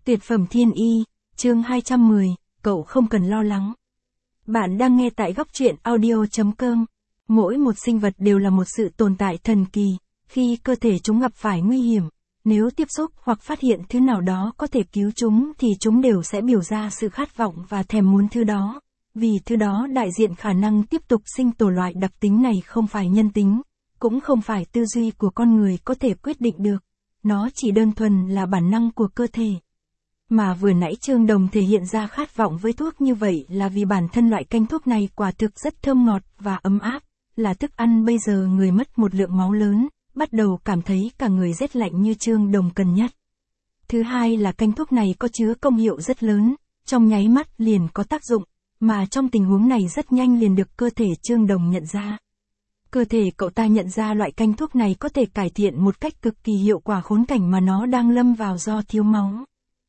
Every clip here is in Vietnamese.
Tuyệt phẩm thiên y, chương 210, cậu không cần lo lắng. Bạn đang nghe tại góc truyện audio.com. Mỗi một sinh vật đều là một sự tồn tại thần kỳ, khi cơ thể chúng gặp phải nguy hiểm, nếu tiếp xúc hoặc phát hiện thứ nào đó có thể cứu chúng thì chúng đều sẽ biểu ra sự khát vọng và thèm muốn thứ đó. Vì thứ đó đại diện khả năng tiếp tục sinh tồn. Loại đặc tính này không phải nhân tính, cũng không phải tư duy của con người có thể quyết định được, nó chỉ đơn thuần là bản năng của cơ thể. Mà vừa nãy Trương Đồng thể hiện ra khát vọng với thuốc như vậy là vì bản thân loại canh thuốc này quả thực rất thơm ngọt và ấm áp, là thức ăn. Bây giờ người mất một lượng máu lớn, bắt đầu cảm thấy cả người rét lạnh như Trương Đồng cần nhất. Thứ hai là canh thuốc này có chứa công hiệu rất lớn, trong nháy mắt liền có tác dụng, mà trong tình huống này rất nhanh liền được cơ thể Trương Đồng nhận ra. Cơ thể cậu ta nhận ra loại canh thuốc này có thể cải thiện một cách cực kỳ hiệu quả khốn cảnh mà nó đang lâm vào do thiếu máu.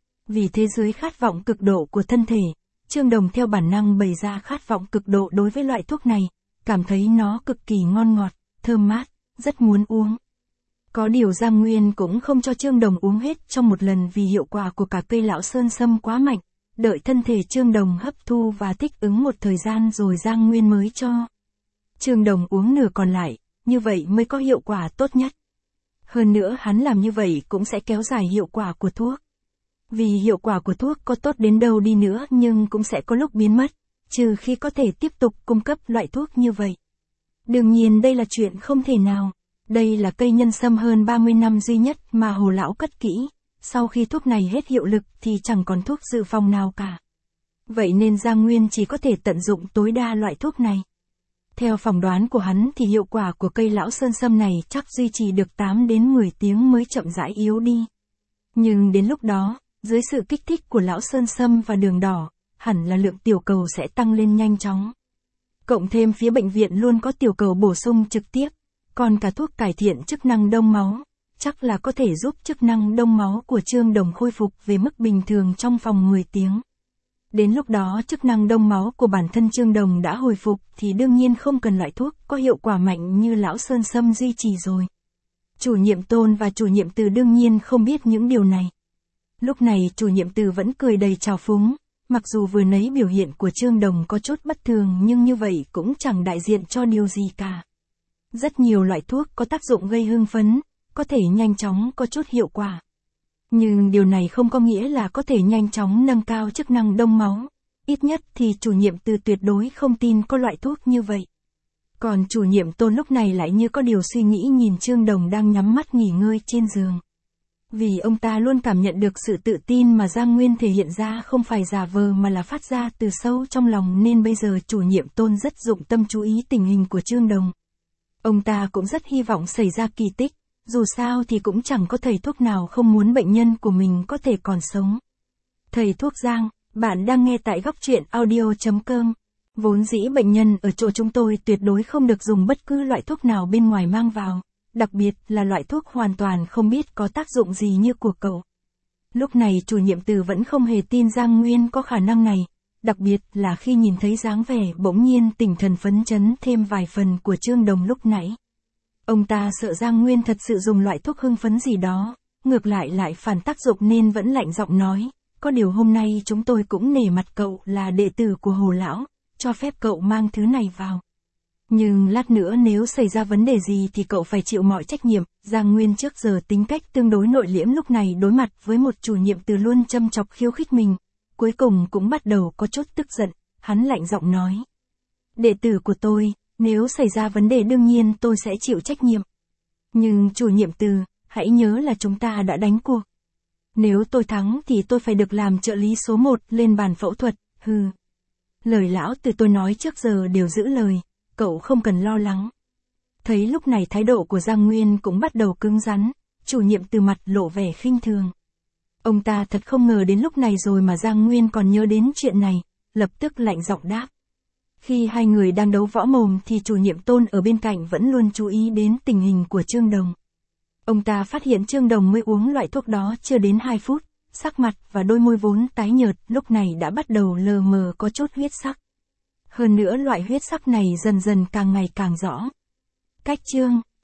Vì thế dưới khát vọng cực độ của thân thể, Trương Đồng theo bản năng bày ra khát vọng cực độ đối với loại thuốc này, cảm thấy nó cực kỳ ngon ngọt, thơm mát, rất muốn uống. Có điều Giang Nguyên cũng không cho Trương Đồng uống hết trong một lần vì hiệu quả của cả cây lão sơn sâm quá mạnh, đợi thân thể Trương Đồng hấp thu và thích ứng một thời gian rồi Giang Nguyên mới cho Trương Đồng uống nửa còn lại, như vậy mới có hiệu quả tốt nhất. Hơn nữa hắn làm như vậy cũng sẽ kéo dài hiệu quả của thuốc. Vì hiệu quả của thuốc có tốt đến đâu đi nữa nhưng cũng sẽ có lúc biến mất, trừ khi có thể tiếp tục cung cấp loại thuốc như vậy. Đương nhiên đây là chuyện không thể nào. Đây là cây nhân sâm hơn 30 năm duy nhất mà Hồ Lão cất kỹ. Sau khi thuốc này hết hiệu lực thì chẳng còn thuốc dự phòng nào cả. Vậy nên Giang Nguyên chỉ có thể tận dụng tối đa loại thuốc này. Theo phỏng đoán của hắn thì hiệu quả của cây lão sơn sâm này chắc duy trì được 8 đến 10 tiếng mới chậm rãi yếu đi. Nhưng đến lúc đó, dưới sự kích thích của lão sơn sâm và đường đỏ, hẳn là lượng tiểu cầu sẽ tăng lên nhanh chóng. Cộng thêm phía bệnh viện luôn có tiểu cầu bổ sung trực tiếp, còn cả thuốc cải thiện chức năng đông máu, chắc là có thể giúp chức năng đông máu của Trương Đồng khôi phục về mức bình thường trong vòng 10 tiếng. Đến lúc đó chức năng đông máu của bản thân Trương Đồng đã hồi phục thì đương nhiên không cần loại thuốc có hiệu quả mạnh như lão sơn sâm duy trì rồi. Chủ nhiệm Tôn và chủ nhiệm Từ đương nhiên không biết những điều này. Lúc này chủ nhiệm Từ vẫn cười đầy trào phúng, mặc dù vừa nãy biểu hiện của Trương Đồng có chút bất thường nhưng như vậy cũng chẳng đại diện cho điều gì cả. Rất nhiều loại thuốc có tác dụng gây hưng phấn, có thể nhanh chóng có chút hiệu quả. Nhưng điều này không có nghĩa là có thể nhanh chóng nâng cao chức năng đông máu. Ít nhất thì chủ nhiệm Từ tuyệt đối không tin có loại thuốc như vậy. Còn chủ nhiệm Tôn lúc này lại như có điều suy nghĩ nhìn Trương Đồng đang nhắm mắt nghỉ ngơi trên giường. Vì ông ta luôn cảm nhận được sự tự tin mà Giang Nguyên thể hiện ra không phải giả vờ mà là phát ra từ sâu trong lòng nên bây giờ chủ nhiệm Tôn rất dụng tâm chú ý tình hình của Trương Đồng. Ông ta cũng rất hy vọng xảy ra kỳ tích, dù sao thì cũng chẳng có thầy thuốc nào không muốn bệnh nhân của mình có thể còn sống. Thầy thuốc Giang, bạn đang nghe tại góc truyện audio.com. Vốn dĩ bệnh nhân ở chỗ chúng tôi tuyệt đối không được dùng bất cứ loại thuốc nào bên ngoài mang vào, đặc biệt là loại thuốc hoàn toàn không biết có tác dụng gì như của cậu. Lúc này chủ nhiệm Từ vẫn không hề tin Giang Nguyên có khả năng này, đặc biệt là khi nhìn thấy dáng vẻ bỗng nhiên tinh thần phấn chấn thêm vài phần của Trương Đồng lúc nãy. Ông ta sợ Giang Nguyên thật sự dùng loại thuốc hưng phấn gì đó, ngược lại phản tác dụng nên vẫn lạnh giọng nói, có điều hôm nay chúng tôi cũng nể mặt cậu là đệ tử của Hồ Lão, cho phép cậu mang thứ này vào. Nhưng lát nữa nếu xảy ra vấn đề gì thì cậu phải chịu mọi trách nhiệm. Giang Nguyên trước giờ tính cách tương đối nội liễm lúc này đối mặt với một chủ nhiệm Từ luôn châm chọc khiêu khích mình, cuối cùng cũng bắt đầu có chút tức giận, hắn lạnh giọng nói. Đệ tử của tôi, nếu xảy ra vấn đề đương nhiên tôi sẽ chịu trách nhiệm. Nhưng chủ nhiệm Từ, hãy nhớ là chúng ta đã đánh cuộc. Nếu tôi thắng thì tôi phải được làm trợ lý số 1 lên bàn phẫu thuật, hừ. Lời lão Từ tôi nói trước giờ đều giữ lời, cậu không cần lo lắng. Thấy lúc này thái độ của Giang Nguyên cũng bắt đầu cứng rắn, chủ nhiệm Từ mặt lộ vẻ khinh thường. Ông ta thật không ngờ đến lúc này rồi mà Giang Nguyên còn nhớ đến chuyện này, lập tức lạnh giọng đáp. Khi hai người đang đấu võ mồm thì chủ nhiệm Tôn ở bên cạnh vẫn luôn chú ý đến tình hình của Trương Đồng. Ông ta phát hiện Trương Đồng mới uống loại thuốc đó chưa đến 2 phút, sắc mặt và đôi môi vốn tái nhợt lúc này đã bắt đầu lờ mờ có chút huyết sắc. Hơn nữa loại huyết sắc này dần dần càng ngày càng rõ. Cách chương